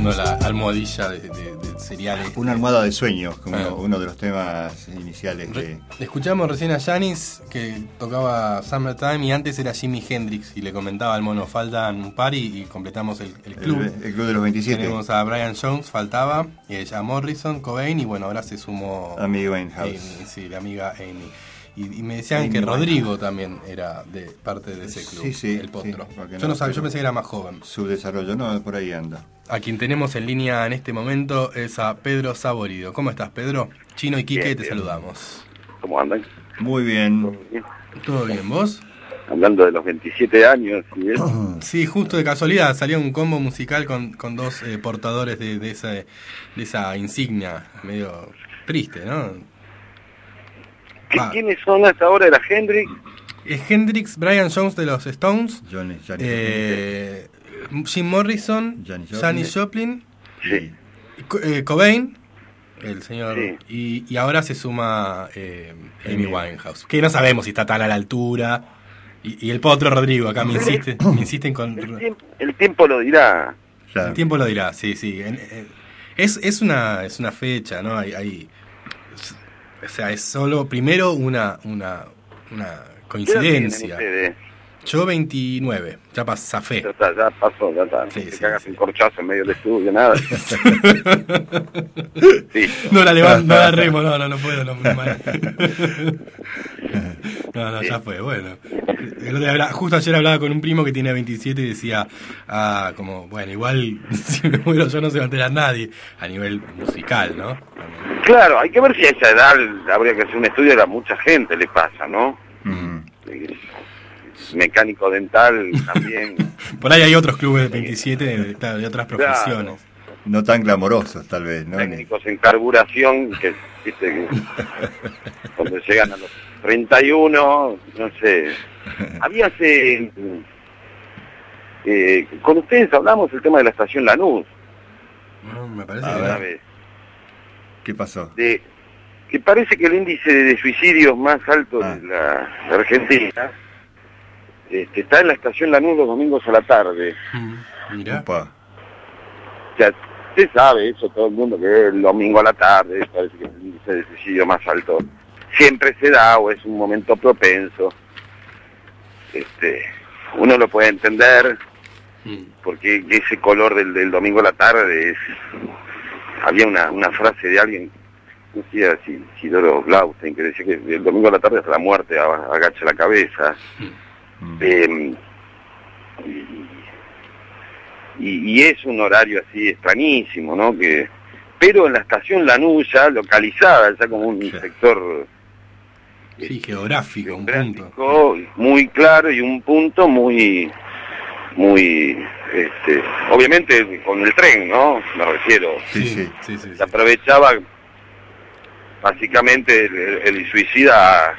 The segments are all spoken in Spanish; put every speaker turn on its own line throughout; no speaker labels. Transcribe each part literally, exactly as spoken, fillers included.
usando la almohadilla de, de, de cereales.
Una almohada de sueños, como
Ah.
uno de los temas iniciales de...
Re- Escuchamos recién a Janis que tocaba Summertime y antes era Jimi Hendrix y le comentaba al mono, faltan un par y, y completamos el, el club.
El, el club de los veintisiete.
Tenemos a Brian Jones, faltaba, eh, a Morrison, Cobain y bueno, ahora se sumó
Amy Winehouse.
Amy, sí, la amiga Amy. Y, y me decían
Amy
que Rodrigo
Winehouse.
también era de parte de ese club,
Sí, sí,
el potro.
sí, porque
yo
no,
no sabía,
pero-
yo pensé que era más joven.
Su desarrollo, no, por ahí anda.
A quien tenemos en línea en este momento es a Pedro Saborido. ¿Cómo estás, Pedro? Chino y Quique,
Bien,
te
bien.
saludamos.
¿Cómo andan?
Muy bien.
¿Todo bien, vos?
Hablando de los veintisiete años y eso.
Sí, justo de casualidad salió un combo musical con, con dos eh, portadores de, de, esa, de esa insignia, medio triste, ¿no?
¿Qué-
Va.
¿Quiénes son hasta ahora? ¿Era Hendrix?
Es Hendrix, Brian Jones de los Stones,
Johnny, Johnny
eh, Jim Morrison,
Janis Joplin.
Janis Joplin,
Sí.
Co- eh, Cobain, el señor,
Sí.
y, y ahora se suma eh, Amy
Amy.
Winehouse, que no sabemos si está tan a la altura. Y, y el potro Rodrigo, acá me insiste, me insisten con...
El tiempo, el tiempo lo dirá.
Claro.
El tiempo lo dirá, sí, sí. En- en- Es, es, una, es una fecha, ¿no? Hay, hay, o sea, es solo, primero, una, una, una
¿Qué edad tienen
coincidencia.
ustedes?
Yo veintinueve, ya pasé.
Ya está, ya pasó, ya está. No
Sí,
te
sí,
cagas
sí.
un corchazo en medio del estudio, nada. Sí.
No la levanto, no la remo, no, no, no puedo, no, no, mal. No, no, ya fue, bueno. El otro día habla- justo ayer hablaba con un primo que tiene veintisiete y decía, ah, como, bueno, igual si me muero yo no se va a enterar nadie, a nivel musical, ¿no?
Claro, hay que ver si a esa edad habría que hacer un estudio, a mucha gente le pasa, ¿no?
Ujú.
Mecánico dental también.
Por ahí hay otros clubes de veintisiete de, claro, de otras profesiones.
No tan glamorosos, tal vez, ¿no?
Técnicos en carburación que, viste, que cuando llegan a los treinta y uno, no sé. Había hace... Eh, con ustedes hablamos el tema de la estación Lanús,
No, me parece
A
que
una
ver.
vez,
¿Qué pasó?
de que parece que el índice de suicidios más alto
Ah.
de la de Argentina este, está en la estación Lanús los domingos a la tarde.
Mm, mirá.
Opa.
O sea, usted sabe eso, todo el mundo, que el domingo a la tarde parece que es el índice de suicidio más alto. Siempre se da o es un momento propenso. Este, uno lo puede entender
Mm.
porque ese color del, del domingo a la tarde es... Había una, una frase de alguien, no sé si Isidoro Glaustein, que decía que el domingo a la tarde hasta la muerte aga- agacha la cabeza.
Mm.
Eh, y, y es un horario así extrañísimo, ¿no? Que, pero en la estación Lanús, ya localizada, ya como un
Sí.
sector
Sí, geográfico, un punto.
geográfico muy claro y un punto muy, muy, este, obviamente con el tren, ¿no? Me refiero.
Sí, sí.
sí, sí, sí.
Se aprovechaba básicamente el, el- el suicida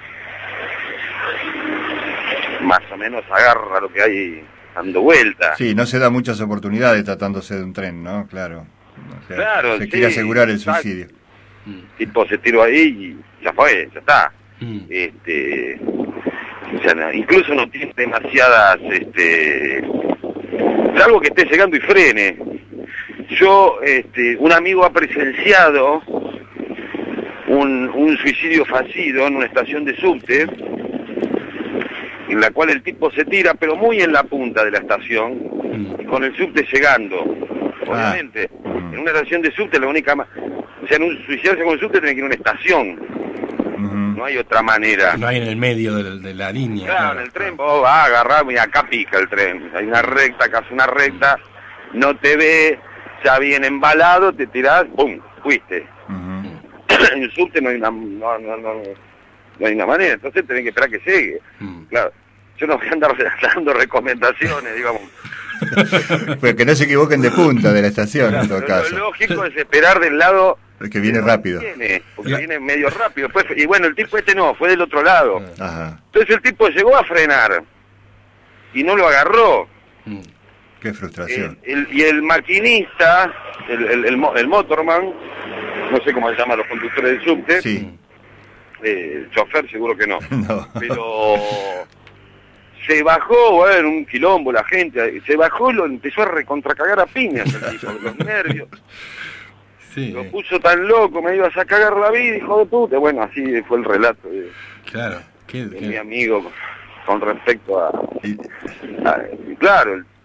más o menos agarra lo que hay dando vuelta.
Sí, no se da muchas oportunidades tratándose de un tren, ¿no? Claro. O sea,
Claro,
se
sí,
quiere asegurar el
exacto.
suicidio.
Mm,
Tipo se tiró ahí y ya fue, ya está.
mm.
Este, o sea, no- incluso no tiene demasiadas, este, salvo que esté llegando y frene. Yo, este, un amigo ha presenciado un, un suicidio fallido en una estación de subte, en la cual el tipo se tira, pero muy en la punta de la estación,
Mm.
y con el subte llegando. Obviamente,
Ujú.
en una estación de subte la única... ma- O sea, en un suicidarse con el subte tiene que ir a una estación,
Ujú.
no hay otra manera.
No hay en el medio de, de la línea.
Claro, en el tren vos vas a agarrar, mira, acá pica el tren, hay una recta, acá hace una recta, no te ve, ya viene embalado, te tirás, ¡pum!, fuiste.
Ujú.
En el subte no hay una, no, no, no, no hay una manera, entonces tenés que esperar que llegue.
Mm.
Claro, yo no voy a andar dando recomendaciones, digamos.
Pero que no se equivoquen de punta de la estación, en todo
Lo,
caso.
lo lógico es esperar del lado
El que viene rápido.
viene, porque
La-
viene medio rápido. Después, y bueno, el tipo este no, fue del otro lado.
Ajá.
Entonces el tipo llegó a frenar y no lo agarró.
Mm.
Qué
Eh,
frustración.
el- y el maquinista, el, el, el, mo- el motorman, no sé cómo se llaman los conductores del subte,
Sí.
eh, el chofer seguro que no,
No.
pero se bajó, bueno, un quilombo la gente, se bajó y lo empezó a recontracagar a piñas el tipo, los nervios.
Sí.
Lo puso tan loco, me ibas a cagar la vida, hijo de puta. Bueno, así fue el relato de,
Claro. ¿Qué,
de
qué?
mi amigo con respecto a... a claro, el,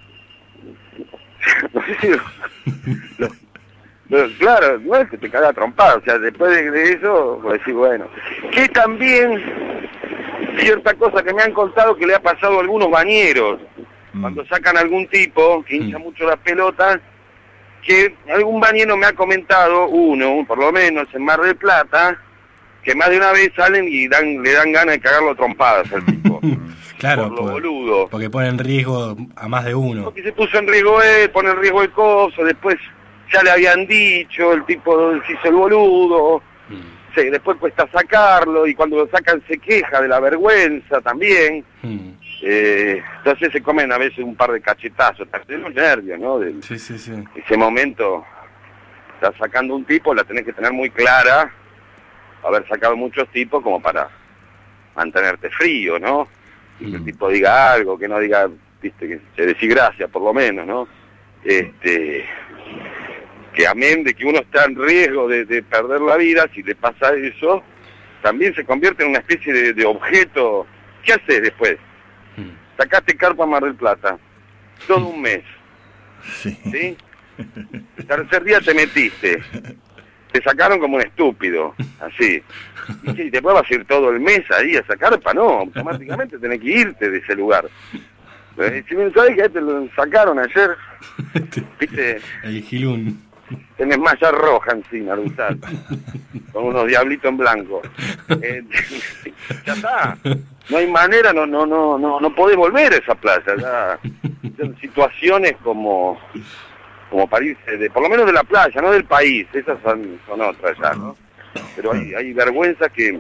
no sé si lo, lo, lo, claro, no es que te caga trompada, o sea, después de, de eso, pues decir, bueno, que también cierta cosa que me han contado que le ha pasado a algunos bañeros, mm. cuando sacan a algún tipo que hincha mm. mucho las pelotas, que algún bañero me ha comentado, uno, por lo menos en Mar del Plata, que más de una vez salen y dan le dan ganas de cagarlo trompadas al tipo.
Claro,
por lo
por,
boludo.
Porque pone en riesgo a más de uno.
Porque se puso en riesgo él, pone en riesgo el coso, después ya le habían dicho, el tipo se hizo el boludo, mm. sí, después cuesta sacarlo, y cuando lo sacan se queja de la vergüenza también. Mm. Eh, entonces se comen a veces un par de cachetazos, de los nervios, ¿no? Del,
sí, sí, sí.
Ese momento, estás sacando un tipo, la tenés que tener muy clara, haber sacado muchos tipos como para mantenerte frío, ¿no? Y que el tipo diga algo, que no diga, viste, que se decir gracias por lo menos, ¿no? Este, que amén de que uno está en riesgo de, de perder la vida, si le pasa eso, también se convierte en una especie de, de objeto. ¿Qué haces después? Sacaste carpa a Mar del Plata, todo un mes,
sí.
¿sí? El tercer día te metiste, te sacaron como un estúpido, así. Y si después vas a ir todo el mes ahí a esa carpa, no, automáticamente tenés que irte de ese lugar. Si me sabes que te lo sacaron ayer, viste,
el gilún.
Tenés malla roja encima, Rusal, con unos diablitos en blanco. Eh, ya está. No hay manera, no no no no no podés volver a esa playa. Ya, ya situaciones como como para irse, de, por lo menos de la playa, no del país. Esas son, son otras ya, ¿no? Pero hay, hay vergüenza que,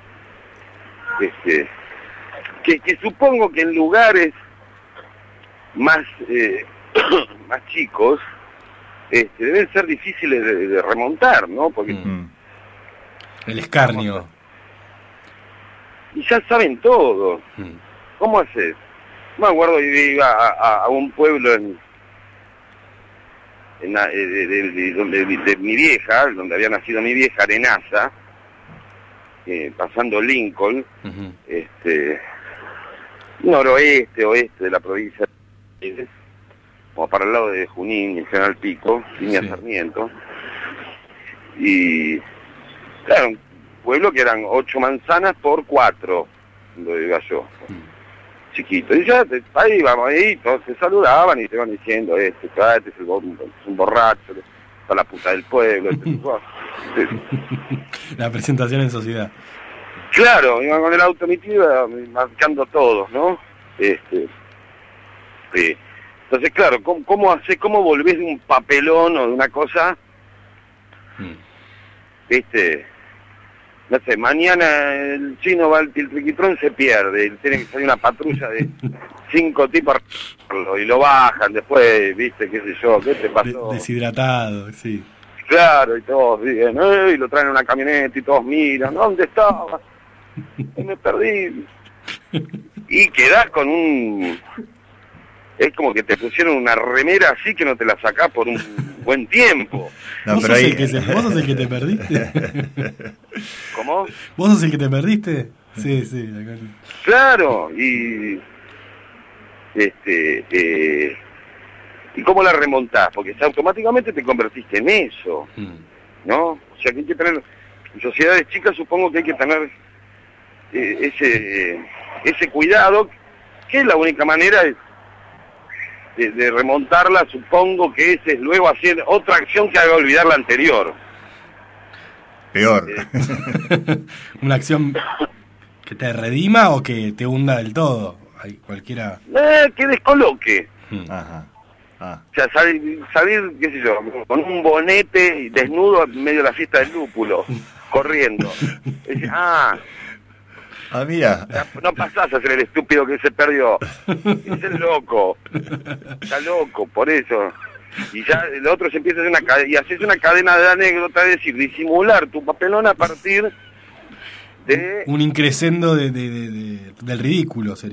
este, que que supongo que en lugares más eh, más chicos Este, deben ser difíciles de, de remontar, ¿no? Porque
mm. el escarnio.
Y ya saben todo. Mm. ¿Cómo haces? No me acuerdo, iba a, a, a un pueblo en, en la, de, de, de, de, de, de mi vieja, donde había nacido mi vieja, Arenaza, eh, pasando Lincoln, uh-huh. este, noroeste, oeste de la provincia de como para el lado de Junín y General Pico, línea sí. Sarmiento, y claro, un pueblo que eran ocho manzanas por cuatro, donde iba yo, mm. chiquito, y ya te, ahí vamos, ahí todos se saludaban y te van diciendo, este, este es, el, es un borracho, está la puta del pueblo, este,
la presentación en sociedad.
Claro, iban con el auto metido, marcando todos, ¿no? Este, sí. Entonces, claro, ¿cómo, cómo haces, cómo volvés de un papelón o de una cosa? Mm. Viste, no sé, mañana el chino va al Tiltriquitrón, se pierde, y tiene que salir una patrulla de cinco tipos y lo bajan después, viste, qué sé yo, ¿qué te pasó?
De, deshidratado, sí.
Claro, y todos bien, ¿eh? Y lo traen en una camioneta y todos miran, ¿dónde estaba? Y me perdí. Y quedás con un... Es como que te pusieron una remera así que no te la sacás por un buen tiempo.
No, ¿Vos, sos ahí... el que se... ¿Vos sos el que te perdiste?
¿Cómo?
¿Vos sos el que te perdiste? Sí, sí.
Claro, y... Este... Eh, ¿Y cómo la remontás? Porque automáticamente te convertiste en eso, ¿no? O sea que hay que tener... En sociedades chicas supongo que hay que tener eh, ese, ese cuidado, que es la única manera de... De, de remontarla, supongo que ese es luego hacer otra acción que haga olvidar la anterior.
Peor.
Eh,
¿Una acción que te redima o que te hunda del todo? Hay cualquiera...
Eh, que descoloque.
Ajá.
Ah. O sea, salir, salir, qué sé yo, con un bonete desnudo en medio de la fiesta del lúpulo, corriendo. Y dice, ah...
Ah, mira.
No pasás a ser el estúpido que se perdió. Es el loco. Está loco, por eso. Y ya el otro se empieza a hacer una cadena, y haces una cadena de anécdotas, es decir, disimular tu papelón a partir de...
Un increscendo de, de, de, de, del ridículo sería.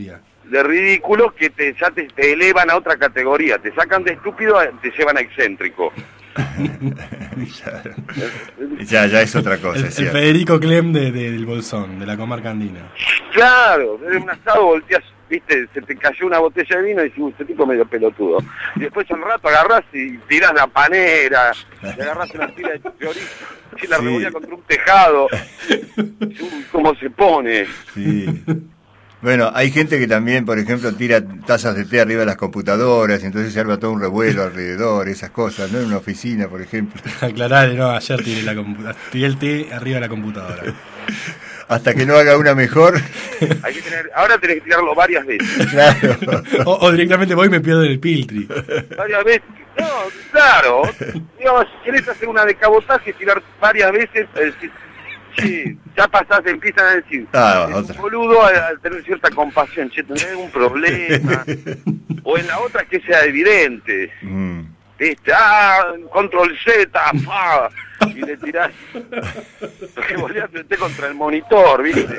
de ridículos que te, ya te, te elevan a otra categoría, te sacan de estúpido, te llevan a excéntrico.
Claro. Ya, ya es otra cosa,
El,
es
el
cierto.
Federico Clem de, de- del Bolsón, de la comarca andina.
Claro, desde un asado volteas, viste, se te cayó una botella de vino y decís, este tipo medio pelotudo. Y después al rato agarrás y tirás la panera, y agarrás una tira de chorizo, y la
Sí.
revolvías contra un tejado. Uy, ¿cómo se pone?
Sí. Bueno, hay gente que también, por ejemplo, tira tazas de té arriba de las computadoras y entonces se arma todo un revuelo alrededor, esas cosas, ¿no? En una oficina, por ejemplo.
Aclarale, no, ayer tiré, la compu- tiré el té arriba de la computadora.
Hasta que no haga una mejor,
Hay que tener, ahora tenés que tirarlo varias veces.
claro.
O, o directamente voy y me pierdo en el Piltri.
Varias veces. No, claro. Digamos, si querés hacer una de cabotaje, tirar varias veces, es decir, sí, ya pasás, empiezan a decir,
Ah,
es un
otra.
boludo al, al tener cierta compasión, che, tendré algún problema. O en la otra que sea evidente.
Mm.
¿Viste? Ah, control Z, pa, y le tirás, revoleás el té contra el monitor, ¿viste?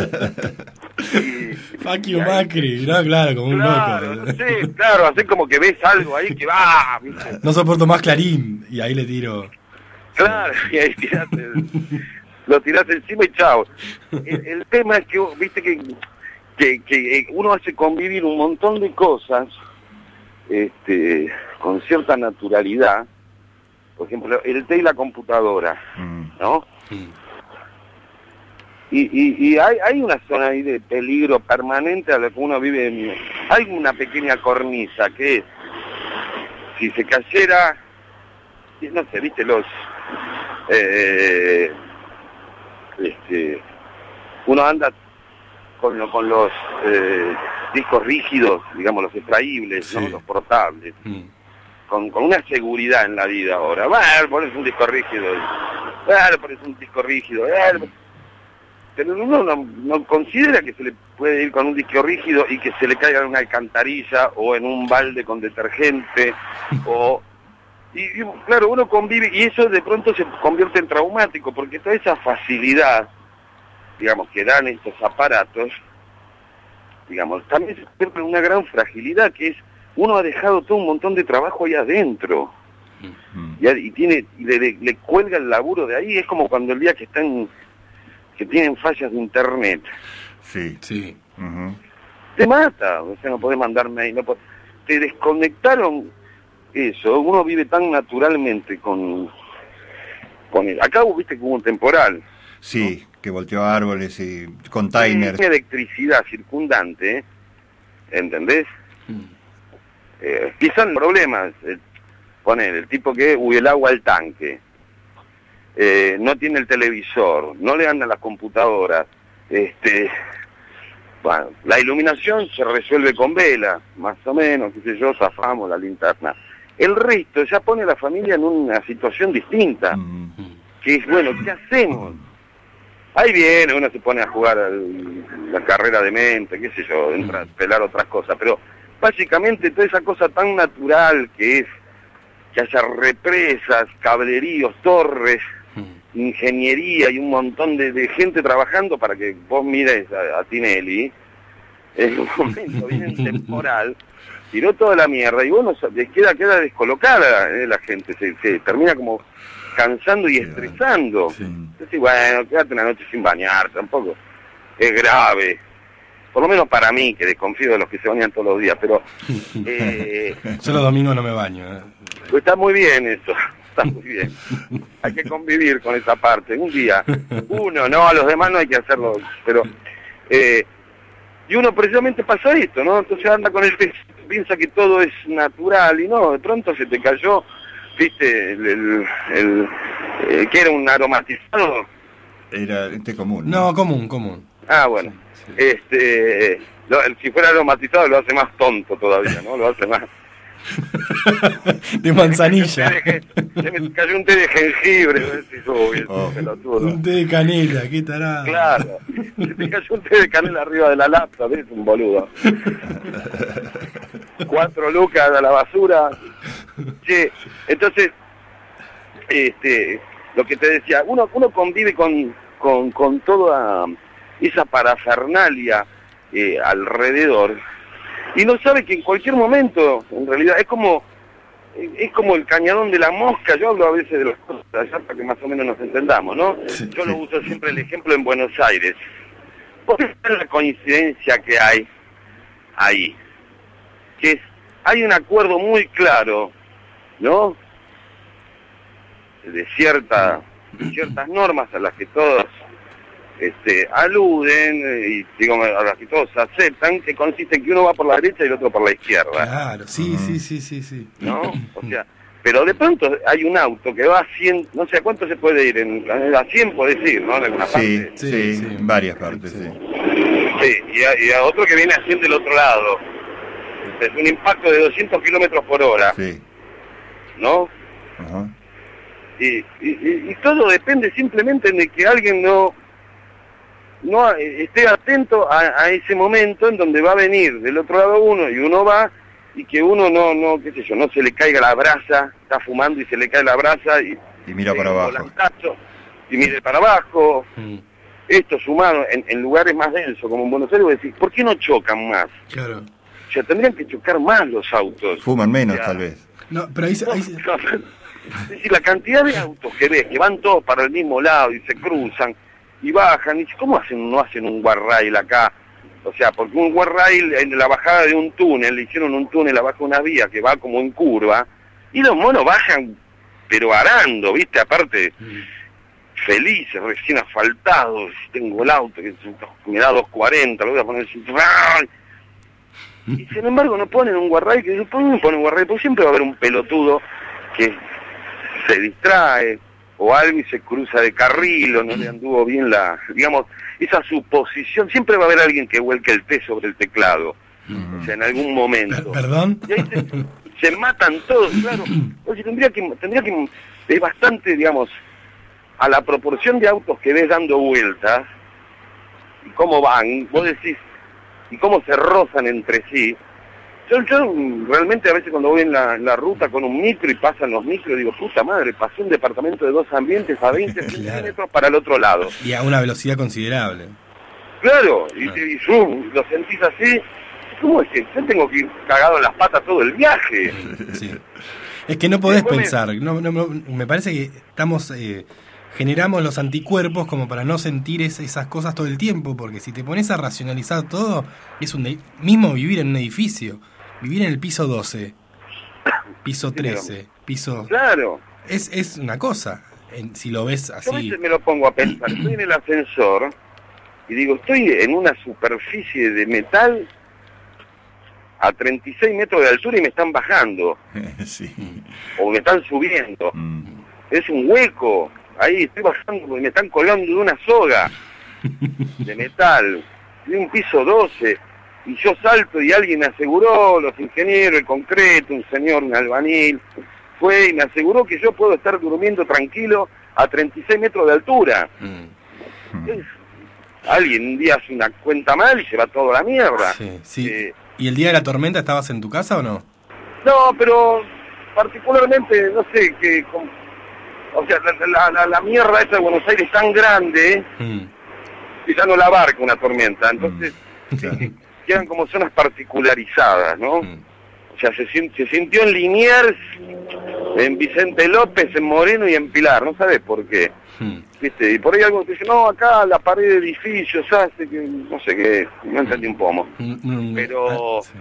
Y,
Fuck you,
y ahí-
Macri. No, claro, como un
Claro,
loco.
no sé, claro, hacer como que ves algo ahí que va, ¿viste?
No soporto más Clarín. Y ahí le tiro.
Claro, y ahí tirás el- lo tirás encima y chao. El, el tema es que, viste, que, que, que eh, uno hace convivir un montón de cosas este, con cierta naturalidad. Por ejemplo, el té y la computadora,
Mm.
¿no?
Mm.
Y, y, y hay, hay una zona ahí de peligro permanente a la que uno vive. En, hay una pequeña cornisa que es, si se cayera, no sé, viste los... Eh, este, uno anda con, lo- con los eh, discos rígidos, digamos, los extraíbles, ¿no?
Sí.
Los portables,
Mm.
con, con una seguridad en la vida ahora. Bueno, pones un disco rígido, y, bueno, pones un disco rígido, bueno, pero uno no, no considera que se le puede ir con un disco rígido y que se le caiga en una alcantarilla o en un balde con detergente o... Y, y, claro, uno convive y eso de pronto se convierte en traumático porque toda esa facilidad, digamos, que dan estos aparatos, digamos, también se convierte en una gran fragilidad que es, uno ha dejado todo un montón de trabajo ahí adentro
Mm.
y, y tiene y le, le- le cuelga el laburo de ahí. Es como cuando el día que están, que tienen fallas de internet,
Sí.
Sí.
Ujú.
te mata, o sea, no podés mandar mail, no podés- te desconectaron eso, uno vive tan naturalmente con, con el, acá viste que hubo un temporal,
Sí, que volteó árboles y containers.
hay electricidad circundante, ¿eh? ¿Entendés?
Mm.
Eh, quizás el problema, eh, poner el tipo que, uy, el agua al tanque, eh, no tiene el televisor, no le anda las computadoras, este, bueno, la iluminación se resuelve con vela, más o menos, qué sé yo, zafamos la linterna. El resto ya pone a la familia en una situación distinta,
Mm.
que es, bueno, ¿qué hacemos? Ahí viene, uno se pone a jugar al- la carrera de mente, qué sé yo, entra a pelar otras cosas, pero básicamente toda esa cosa tan natural que es que haya represas, cableríos, torres,
Mm.
ingeniería y un montón de, de gente trabajando para que vos mires a, a Tinelli, en un momento bien temporal, tiró toda la mierda y bueno, queda, queda descolocada eh, la gente, se, se termina como cansando y
Sí,
estresando.
Sí.
Entonces, bueno, quédate una noche sin bañar, tampoco es grave. Por lo menos para mí, que desconfío de los que se bañan todos los días, pero eh,
Yo los domingos no me baño. ¿eh?
pues está muy bien eso, está muy bien. Hay que convivir con esa parte. Un día, uno, no, a los demás no hay que hacerlo, pero... Eh, y uno precisamente pasa esto, ¿no? Entonces anda con el texto, piensa que todo es natural y no, de pronto se te cayó, viste, el, el, el, eh, que era un aromatizado.
Era té común.
No, común, común.
Ah, bueno,
Sí, sí.
este, lo- el- si fuera aromatizado lo hace más tonto todavía, ¿no? Lo hace más...
De manzanilla.
Se me cayó un té de gen- se me cayó un té de jengibre, ¿no? Decís, uy,
Oh.
pelotudo.
Un té de canela, qué tarado.
Claro, se te cayó un té de canela arriba de la laptop, es un boludo. Cuatro lucas a la basura. Che, entonces, este, lo que te decía, uno, uno convive con, con, con toda esa parafernalia eh, alrededor, y no sabe que en cualquier momento, en realidad, es como es como el cañadón de la mosca. Yo hablo a veces de las cosas allá para que más o menos nos entendamos, ¿no?
Sí,
Yo
sí.
lo uso siempre el ejemplo en Buenos Aires. ¿Por qué es la coincidencia que hay ahí? Que es, hay un acuerdo muy claro, ¿no? De cierta, de ciertas normas a las que todos este, aluden, y digo, a las que todos aceptan, que consiste en que uno va por la derecha y el otro por la izquierda,
Claro, sí,
Ujú.
sí, sí, sí, sí.
¿no? O sea, pero de pronto hay un auto que va a cien, no sé a cuánto se puede ir, en, a cien podés ir, ¿no? En alguna
Sí,
parte.
sí,
Sí, sí.
en varias partes, sí.
Sí, y a, y a otro que viene a cien del otro lado. Es un impacto de doscientos kilómetros por hora,
Sí.
¿no?
Ajá.
Y, y, y- y todo depende simplemente de que alguien no no esté atento a, a ese momento en donde va a venir del otro lado uno y uno va, y que uno no, no qué sé yo, no se le caiga la brasa, está fumando y se le cae la brasa y,
Y mira para
un
abajo.
volantazo, y mire para abajo.
Mm,
Esto sumado en, en lugares más densos como en Buenos Aires, vos decís, ¿por qué no chocan más?
claro.
O sea, tendrían que chocar más los autos.
Fuman menos,
O sea,
tal vez.
No, pero ahí, se- ahí se-
Es decir, la cantidad de autos que ves, que van todos para el mismo lado y se cruzan y bajan, y ¿cómo hacen, no hacen un guardrail acá? O sea, porque un guardrail en la bajada de un túnel, le hicieron un túnel abajo de una vía que va como en curva, y los monos bajan, pero arando, ¿viste? Aparte, felices, recién asfaltados, tengo el auto que me da dos cuarenta, lo voy a poner así, ¡ray! Y sin embargo no ponen un guardrail, que dicen, ¿por qué no ponen un guardrail? Porque siempre va a haber un pelotudo que se distrae o algo y se cruza de carril, o no le anduvo bien la, digamos, esa suposición. Siempre va a haber alguien que vuelque el té sobre el teclado, o sea, en algún
per-
momento.
¿Perdón?
Y ahí se, se matan todos, claro. Oye, tendría que, tendría que, es bastante, digamos, a la proporción de autos que ves dando vueltas, y cómo van, vos decís, y cómo se rozan entre sí. Yo, yo realmente a veces cuando voy en la, en la ruta con un micro y pasan los micros, digo, puta madre, pasé un departamento de dos ambientes a veinte
Claro.
centímetros para el otro lado.
Y a una velocidad considerable.
Claro, y,
Claro.
y zoom, lo sentís así. ¿Cómo es que yo tengo que ir cagado en las patas todo el viaje?
Sí. Es que no podés
Después me-
pensar. No, no, no, me parece que estamos eh, generamos los anticuerpos como para no sentir es- esas cosas todo el tiempo, porque si te pones a racionalizar todo, es un de- mismo vivir en un edificio, vivir en el piso doce, piso trece, piso...
Claro.
Es, es una cosa, en- si lo ves
Yo a
así.
veces me lo pongo a pensar, estoy en el ascensor y digo, estoy en una superficie de metal a treinta y seis metros de altura y me están bajando,
Sí.
o me están subiendo.
Mm.
Es un hueco, ahí estoy bajando y me están colgando de una soga de metal, de un piso doce, y yo salto y alguien me aseguró, los ingenieros, el concreto, un señor, un albañil, fue y me aseguró que yo puedo estar durmiendo tranquilo a treinta y seis metros de altura.
Mm,
Es- alguien un día hace una cuenta mal y se va todo a la mierda.
sí, sí.
Eh,
¿Y el día de la tormenta estabas en tu casa o no?
no, pero particularmente, no sé, que... con- o sea, la, la, la, la mierda esa de Buenos Aires es tan grande
Mm,
que ya no la abarca una tormenta. Entonces,
Claro.
quedan como zonas particularizadas, ¿no?
mm.
O sea, se, sien- se sintió en Liniers, en Vicente López, en Moreno y en Pilar, no sabes por qué.
Mm.
¿Viste? Y por ahí algo que dice, no, acá la pared de edificios hace que, no sé qué, no entendí un pomo.
Mm, mm,
Pero-
ah, sí.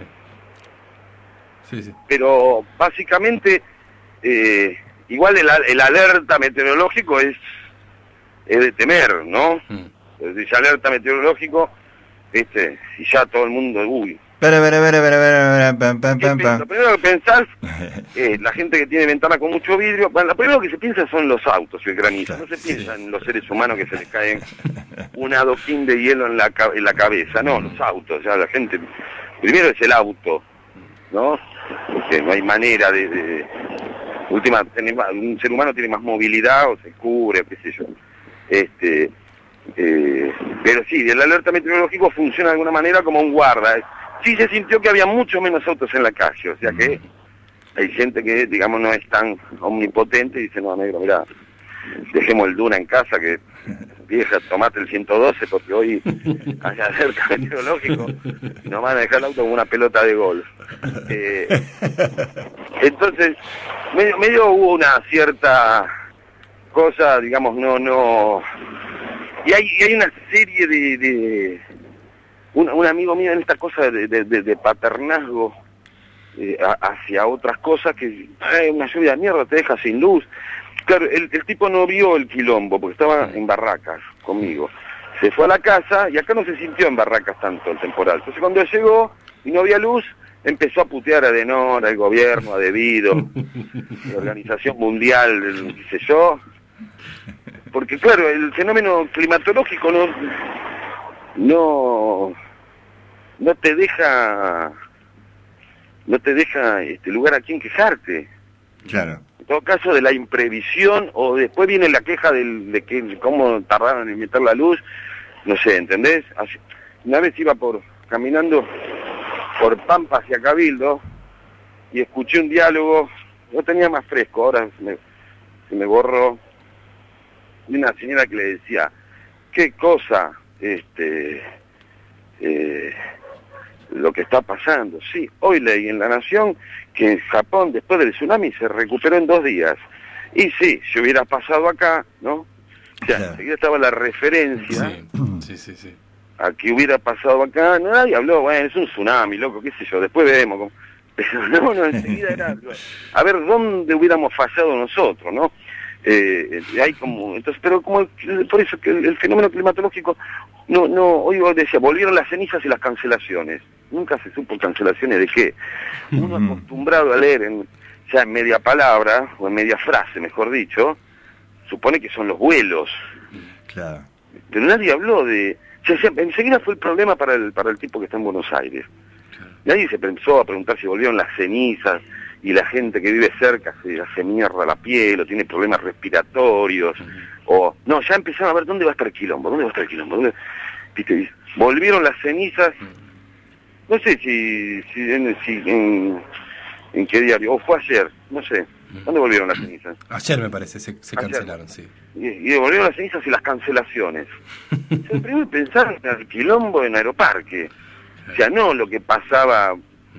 Sí, sí.
Pero básicamente, eh, igual el, al- el alerta meteorológico es, es de temer, ¿no?
Mm.
Dice alerta meteorológico, este, y ya todo el mundo, uy.
Espera, espera, espera, espera, espera, espera, pam, pam,
¿Qué
pam,
pe-
pam.
Lo primero que pensás, eh, la gente que tiene ventana con mucho vidrio, bueno, lo primero que se piensa son los autos y el granizo, no se
Sí.
piensa en los seres humanos que se les caen un adoquín de hielo en la, ca- en la cabeza, no, los autos, ya la gente, primero es el auto, ¿no? Porque no hay manera de, de última, tenés más- un ser humano tiene más movilidad o se cubre, qué sé yo, este, eh, pero sí, el alerta meteorológico funciona de alguna manera como un guarda. Sí se sintió que había mucho menos autos en la calle, o sea que hay gente que, digamos, no es tan omnipotente y dice, no, negro, mirá, dejemos el Duna en casa que vieja, tomate el ciento doce porque hoy hay alerta meteorológico y nos van a dejar el auto como una pelota de golf. Eh, entonces, medio, medio hubo una cierta cosa, digamos, no, no... Y hay, y hay una serie de... de un, un amigo mío en esta cosa de, de, de, de paternazgo eh, a, hacia otras cosas que, eh, una lluvia de mierda te deja sin luz. Claro, el, el tipo no vio el quilombo porque estaba en Barracas conmigo. Se fue a la casa y acá no se sintió en Barracas tanto el temporal. Entonces cuando llegó y no había luz, empezó a putear a Adenor, al gobierno, a Debido, la Organización Mundial, qué sé yo. Porque claro, el fenómeno climatológico no no no te deja no te deja este lugar a quien quejarte.
Claro.
En todo caso, de la imprevisión, o después viene la queja del, de que cómo tardaron en meter la luz, no sé, ¿entendés? Así, una vez iba por caminando por Pampa hacia Cabildo y escuché un diálogo, no tenía más fresco, ahora se me, se me borró, de una señora que le decía, qué cosa, este, eh, lo que está pasando. Sí, hoy leí en La Nación que en Japón, después del tsunami, se recuperó en dos días. Y sí, si hubiera pasado acá, ¿no? O sea,
Claro.
enseguida estaba la referencia
Sí, sí, sí, sí.
a que hubiera pasado acá. No, nadie habló, bueno, es un tsunami, loco, qué sé yo, después vemos. cómo- Pero no, no, enseguida era, a ver, ¿dónde hubiéramos fallado nosotros, no? Eh, eh, hay como, entonces, pero como, el- por eso que el, el fenómeno climatológico, no, no, hoy vos decía, volvieron las cenizas y las cancelaciones. Nunca se supo cancelaciones de qué. Uno
Ujú.
acostumbrado a leer en, ya en media palabra, o en media frase, mejor dicho, supone que son los vuelos.
Claro.
Pero nadie habló de... O sea, se- enseguida fue el problema para el, para el tipo que está en Buenos Aires. Nadie se pensó a preguntar si volvieron las cenizas y la gente que vive cerca se hace mierda la piel o tiene problemas respiratorios. O no, ya empezaron a ver dónde va a estar el quilombo, dónde va a estar el quilombo. ¿Dónde? ¿Viste? Volvieron las cenizas, no sé si, si, en, si en, en qué diario, o fue ayer, no sé. ¿Dónde volvieron las cenizas?
Ayer me parece, se, se
Ayer.
cancelaron, sí.
Y, y volvieron las cenizas y las cancelaciones. El primero pensar en el quilombo en Aeroparque. O sea, no lo que pasaba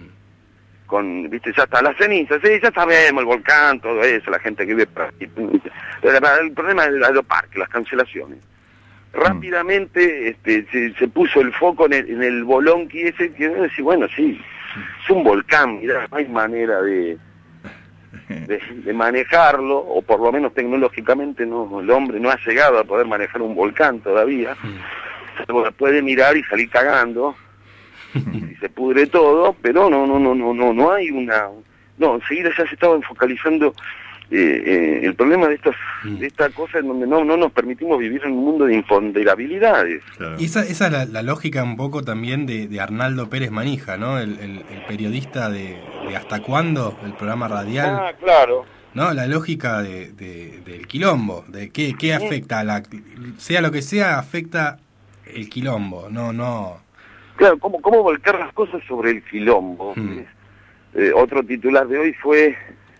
con, viste, ya está las cenizas, sí, ya sabemos, el volcán, todo eso, la gente que vive por ahí. Pero el problema es el Aeroparque, las cancelaciones. Rápidamente este, se, se puso el foco en el, en el bolonqui ese, que uno decía, bueno, sí, es un volcán, mirá, no hay manera de... De, de manejarlo, o por lo menos tecnológicamente no, el hombre no ha llegado a poder manejar un volcán todavía. Bueno, puede mirar y salir cagando y se pudre todo, pero no no no no no no hay una, no, enseguida ya se estaba focalizando eh, eh, el problema de estas de esta cosa en donde no no nos permitimos vivir en un mundo de imponderabilidades.
Claro.
Y esa, esa es la, la lógica un poco también de, de Arnaldo Pérez Manija, ¿no? El, el, el periodista de, de Hasta Cuándo, el programa radial.
Ah, claro.
¿No? La lógica de, de- del quilombo, de qué, qué afecta, a la, sea lo que sea, afecta el quilombo, no, no.
Claro, ¿cómo, cómo volcar las cosas sobre el quilombo?
Hmm.
Eh, otro titular de hoy fue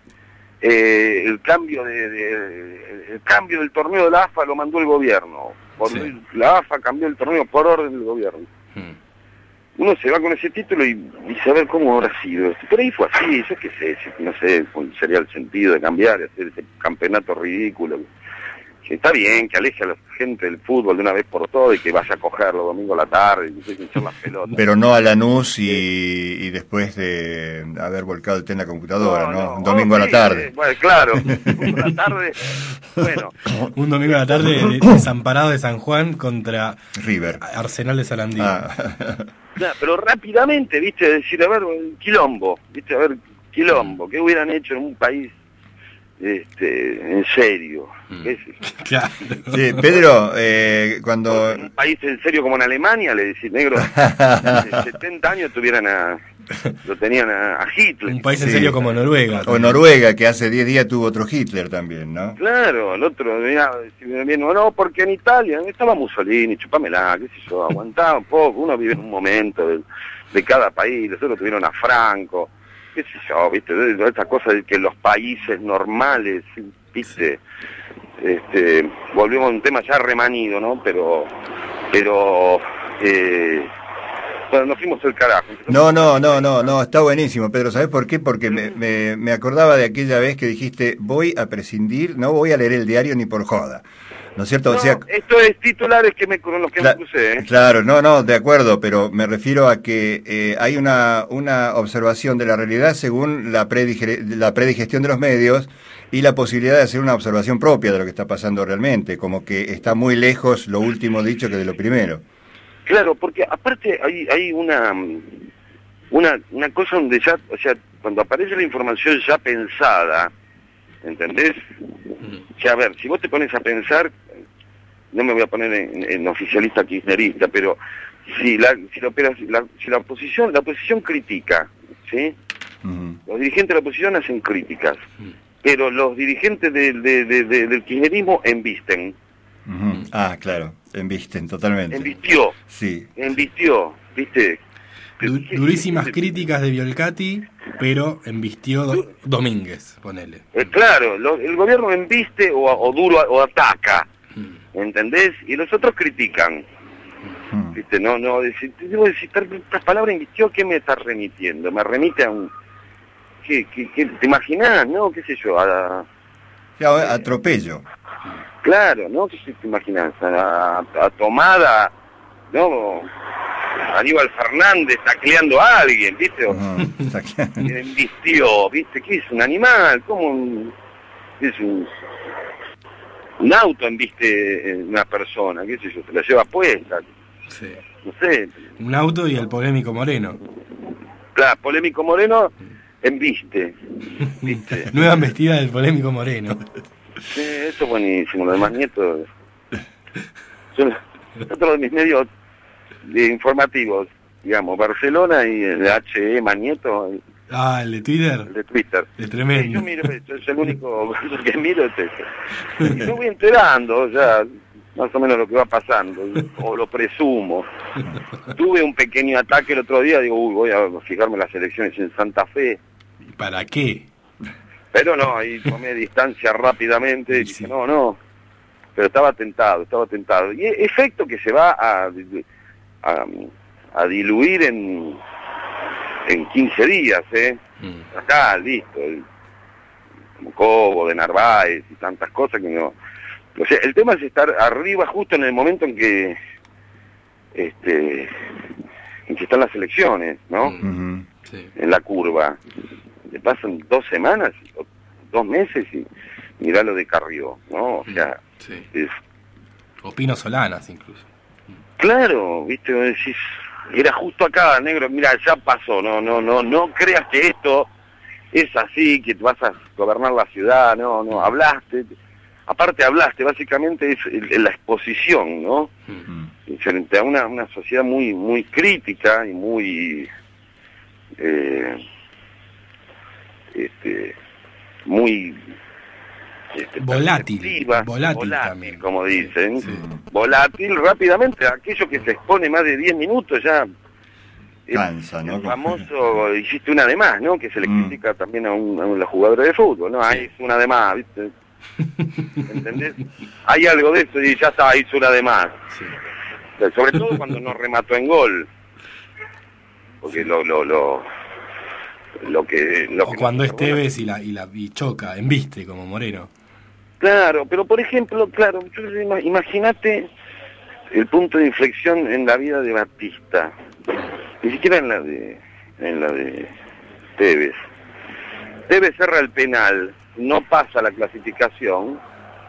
eh, el cambio de, de- el cambio del torneo de la A F A lo mandó el gobierno. Por,
Sí.
La A F A cambió el torneo por orden del gobierno.
Hmm.
Uno se va con ese título y, y saber cómo habrá sido. Por ahí fue así, yo qué sé, si- no sé cuál sería el sentido de cambiar, hacer ese campeonato ridículo. Que está bien, que aleje a la gente del fútbol de una vez por todas y que vaya a cogerlo domingo a la tarde y no sé, echar las pelotas.
Pero no a Lanús y, y después de haber volcado el té en la computadora, ¿no? Un domingo
Oh,
a la
sí,
tarde.
eh, bueno, claro, domingo a la tarde, bueno,
Un domingo a la tarde de- desamparado de San Juan contra
River.
Arsenal de Sarandí.
Ah.
nah, pero rápidamente, viste, decir, a ver, quilombo, viste, a ver, quilombo, ¿qué hubieran hecho en un país este en serio? ¿Qué sé yo?
Claro.
Sí, Pedro, eh, cuando...
En un país en serio como en Alemania, le decís, negro, hace setenta años tuvieran a, lo tenían a, a Hitler.
Un país en
Sí.
serio como Noruega.
O Noruega, que hace diez días tuvo otro Hitler también, ¿no?
Claro, el otro venía a decir, bien, no, no, porque en Italia estaba Mussolini, chupamela, qué sé yo, aguantaba un poco, uno vive en un momento de, de cada país, los otros tuvieron a Franco, qué sé yo, viste, de- de esta cosa de que los países normales, viste, este, volvemos a un tema ya remanido, ¿no? Pero, pero, eh, bueno, nos fuimos al carajo.
No, no, no, no, no, está buenísimo, Pedro. ¿Sabés por qué? Porque me, me, me acordaba de aquella vez que dijiste, voy a prescindir, no voy a leer el diario ni por joda. ¿No es cierto?
No,
o sea,
esto es titulares que me, con los que me crucé, ¿eh?
Claro, no, no, de acuerdo, pero me refiero a que eh, hay una, una observación de la realidad según la, predige, la predigestión de los medios y la posibilidad de hacer una observación propia de lo que está pasando realmente, como que está muy lejos lo último dicho que de lo primero.
Claro, porque aparte hay, hay una, una, una cosa donde ya, o sea, cuando aparece la información ya pensada, ¿entendés? O sea, a ver, si vos te pones a pensar, no me voy a poner en, en oficialista kirchnerista, pero si la, si la, la, si la oposición, la oposición critica, ¿sí? Uh-huh. Los dirigentes de la oposición hacen críticas, uh-huh. pero los dirigentes de, de, de, de, del kirchnerismo embisten.
Uh-huh. Ah, claro, embisten totalmente.
Embistió,
sí.
Embistió, ¿viste?
Du durísimas críticas de Biolcati, pero embistió do Domínguez, ponele.
Eh, claro, lo, el gobierno embiste o, o duro o ataca, mm. ¿entendés? Y los otros critican. Mm. ¿Viste? No, no, decir, debo decir, estas palabras embistió, ¿qué me está remitiendo? Me remite a un... ¿Qué, qué, qué te imaginás, no? ¿Qué sé yo? A,
a atropello.
Claro, ¿no? ¿Qué te imaginás? A, a tomada, ¿no? Aníbal Fernández tacleando a alguien, ¿viste? Uh-huh. Embistió, ¿viste? ¿Qué es? ¿Un animal? ¿Cómo un... es un... un auto embiste una persona? ¿Qué sé yo? Se la lleva puesta.
Sí.
No sé.
Un auto y el polémico Moreno.
Claro, polémico Moreno embiste. ¿Viste?
Nueva embestida del polémico Moreno.
Sí, eso es buenísimo. Lo demás nietos... Yo, otro de mis medios de informativos, digamos, Barcelona y el H E Manieto.
Ah, el de Twitter.
El de Twitter.
Es tremendo.
Sí, yo miro, es el único que miro es eso. Y yo voy enterando, o sea, más o menos lo que va pasando, o lo presumo. Tuve un pequeño ataque el otro día, digo, uy, voy a fijarme las elecciones en Santa Fe.
¿Y para qué?
Pero no, ahí tomé distancia rápidamente y
sí.
dije, no, no. Pero estaba tentado, estaba tentado. Y efecto que se va a... A, a diluir en en quince días, ¿eh? Mm. Acá, listo, el, como Cobo, de Narváez y tantas cosas que no... O sea, el tema es estar arriba justo en el momento en que este en que están las elecciones, ¿no?
Mm. Sí.
En la curva. Le pasan dos semanas, dos meses y mirá lo de Carrió, ¿no? O sea,
sí.
es...
O Pino Solanas incluso.
Claro, viste, vos decís, era justo acá, negro, mira, ya pasó, no, no, no, no creas que esto es así, que vas a gobernar la ciudad, no, no, hablaste, aparte hablaste, básicamente es el, la exposición, ¿no? Uh-huh. Frente a una, una sociedad muy, muy crítica y muy, eh, este, muy... Este,
volátil, volátil,
volátil
también.
Como dicen,
sí.
Volátil rápidamente, aquello que se expone más de diez minutos ya
cansa,
el,
¿no?
El famoso, hiciste una de más, ¿no? Que se le mm. critica también a un, a un los jugadores de fútbol, ¿no? Ahí hizo una de más, ¿viste? ¿Entendés? Hay algo de eso y ya está, hizo una de más. Sí. Sobre todo cuando no remató en gol. Porque sí. lo, lo, lo, lo que... Lo
o
que
cuando es Tevez y la, y la y choca, embiste como Moreno.
Claro, pero por ejemplo, claro, imagínate el punto de inflexión en la vida de Batista, ni siquiera en la de en la de Tevez. Tevez cerra el penal, no pasa la clasificación,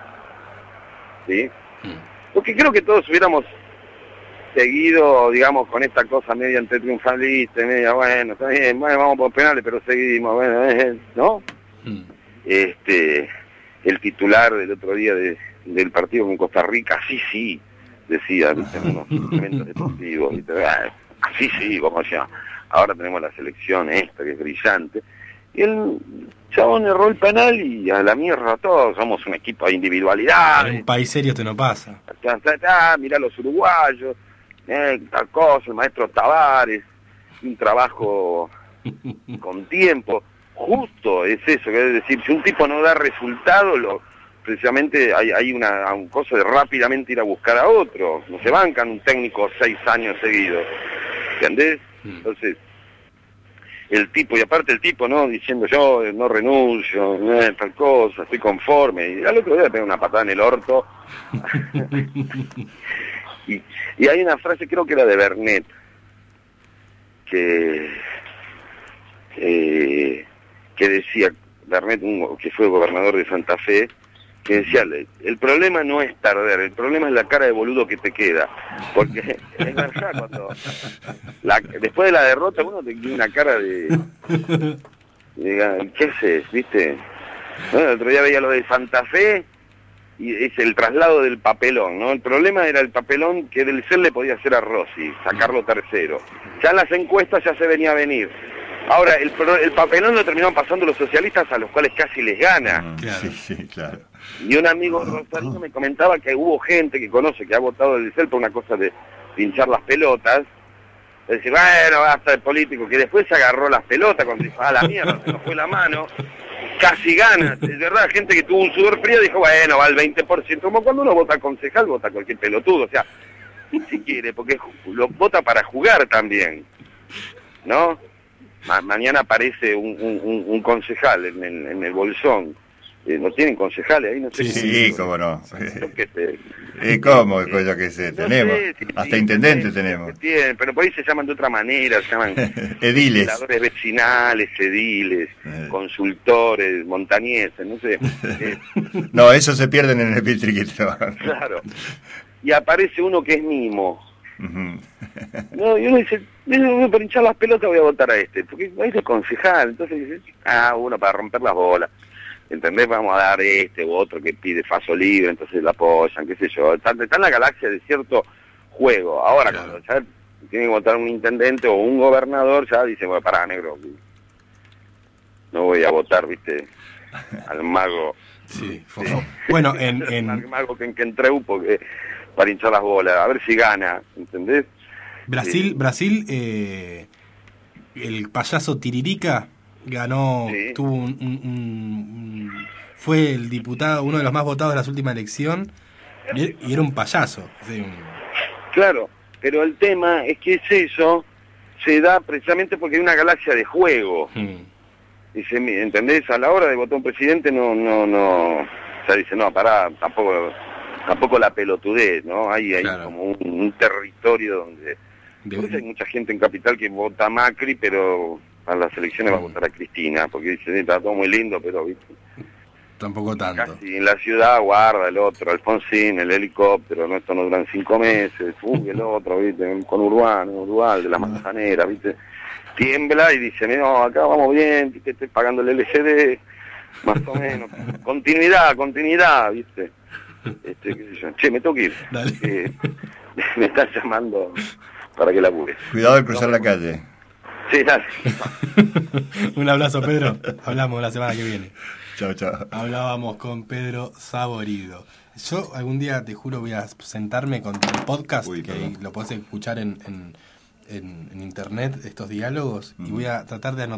¿sí? Porque creo que todos hubiéramos seguido, digamos, con esta cosa media entre triunfalista, media, bueno, está bien, bueno, vamos por penales, pero seguimos, bueno, ¿no? Mm. Este... El titular del otro día de, del partido con Costa Rica, sí, sí, decía, ¿viste? En unos momentos deportivos, sí, sí, vamos allá. Ahora tenemos la selección esta, que es brillante. Y el chabón erró el penal y a la mierda todos, somos un equipo de individualidad.
En un país serio esto no pasa.
Mirá los uruguayos, eh, tal cosa, el maestro Tavares, un trabajo con tiempo. Justo es eso, que es decir, si un tipo no da resultado, lo, precisamente hay, hay una un cosa de rápidamente ir a buscar a otro, no se bancan un técnico seis años seguidos, ¿entendés? Entonces, el tipo, y aparte el tipo, ¿no? Diciendo yo no renuncio, no es tal cosa, estoy conforme, y al otro día le pega una patada en el orto. y, y hay una frase, creo que era de Bernet, que, eh, que decía, Bernet, un, que fue gobernador de Santa Fe, que decía, el problema no es perder, el problema es la cara de boludo que te queda, porque es verdad, cuando la, después de la derrota uno te tiene una cara de, de ¿qué haces? ¿Viste? Bueno, el otro día veía lo de Santa Fe y es el traslado del papelón, ¿no? El problema era el papelón que del C E R le podía hacer a Rossi, sacarlo tercero. Ya en las encuestas ya se venía a venir. Ahora, el, el papelón lo terminaron pasando los socialistas, a los cuales casi les gana.
Claro. Sí, sí, claro.
Y un amigo rosarino me comentaba que hubo gente que conoce, que ha votado el C E R por una cosa de pinchar las pelotas, de decir, bueno, basta de político, que después se agarró las pelotas cuando dijo, ah, la mierda, se nos fue la mano, casi gana. Es verdad, gente que tuvo un sudor frío dijo, bueno, va al veinte por ciento, como cuando uno vota concejal, vota cualquier pelotudo, o sea, si quiere, porque lo vota para jugar también, ¿no? Ma mañana aparece un, un, un concejal en el, en el Bolsón. Eh, ¿No tienen concejales ahí? No sé.
Sí, sí, cómo no.
Yo qué sé.
¿Y cómo? Eh, yo qué sé,
no
tenemos.
sé, sí,
Hasta
sí,
intendentes
sí,
tenemos.
Tienen, pero por ahí se llaman de otra manera, se llaman
ediles.
legisladores vecinales, ediles,
eh.
consultores, montañeses, no sé. Eh,
no, esos se pierden en el filtriquito.
Claro. Y aparece uno que es mimo.
Uh-huh.
No, y uno dice, por hinchar las pelotas voy a votar a este, porque este es concejal, entonces dice, ah, uno para romper las bolas, ¿entendés? Vamos a dar este u otro que pide faso libre, entonces la apoyan, qué sé yo, está, está en la galaxia de cierto juego. Ahora, claro, cuando ya tiene que votar un intendente o un gobernador, ya dice, bueno, pará, negro, no voy a votar, viste, al mago.
Sí, sí. Bueno, en... en...
al mago que en Kentreu, porque... para hinchar las bolas, a ver si gana, ¿entendés?
Brasil,
sí.
Brasil, eh, el payaso Tiririca ganó, sí. tuvo un, un, un, fue el diputado, uno de los más votados de la última elección, y, y era un payaso. Sí, un...
Claro, pero el tema es que es eso, se da precisamente porque hay una galaxia de juego. Hmm. Dice, ¿entendés? A la hora de votar un presidente no, no, no, o sea, dice, no, pará, tampoco... tampoco la pelotudez, ¿no? Hay, hay claro. como un, un territorio donde... Por eso hay mucha gente en Capital que vota a Macri, pero a las elecciones mm. va a votar a Cristina, porque dice, está todo muy lindo, pero... ¿viste?
Tampoco tanto.
Casi en la ciudad guarda el otro, Alfonsín, el helicóptero, no, esto no duran cinco meses, uy, el otro, ¿viste? Con Urbano, Urbal, de la Manzanera, ¿viste? Tiembla y dice, no, acá vamos bien, que estoy pagando el L C D, más o menos. Continuidad, continuidad, ¿viste? Este, qué sé yo. Che, me tengo que ir. Eh, me están llamando para que labure.
Cuidado de cruzar no, la calle.
Sí, dale.
Un abrazo, Pedro. Hablamos la semana que viene.
Chao, chao.
Hablábamos con Pedro Saborido. Yo algún día, te juro, voy a sentarme con el podcast, Uy, que perdón. lo podés escuchar en, en, en, en internet, estos diálogos, uh-huh. y voy a tratar de anotar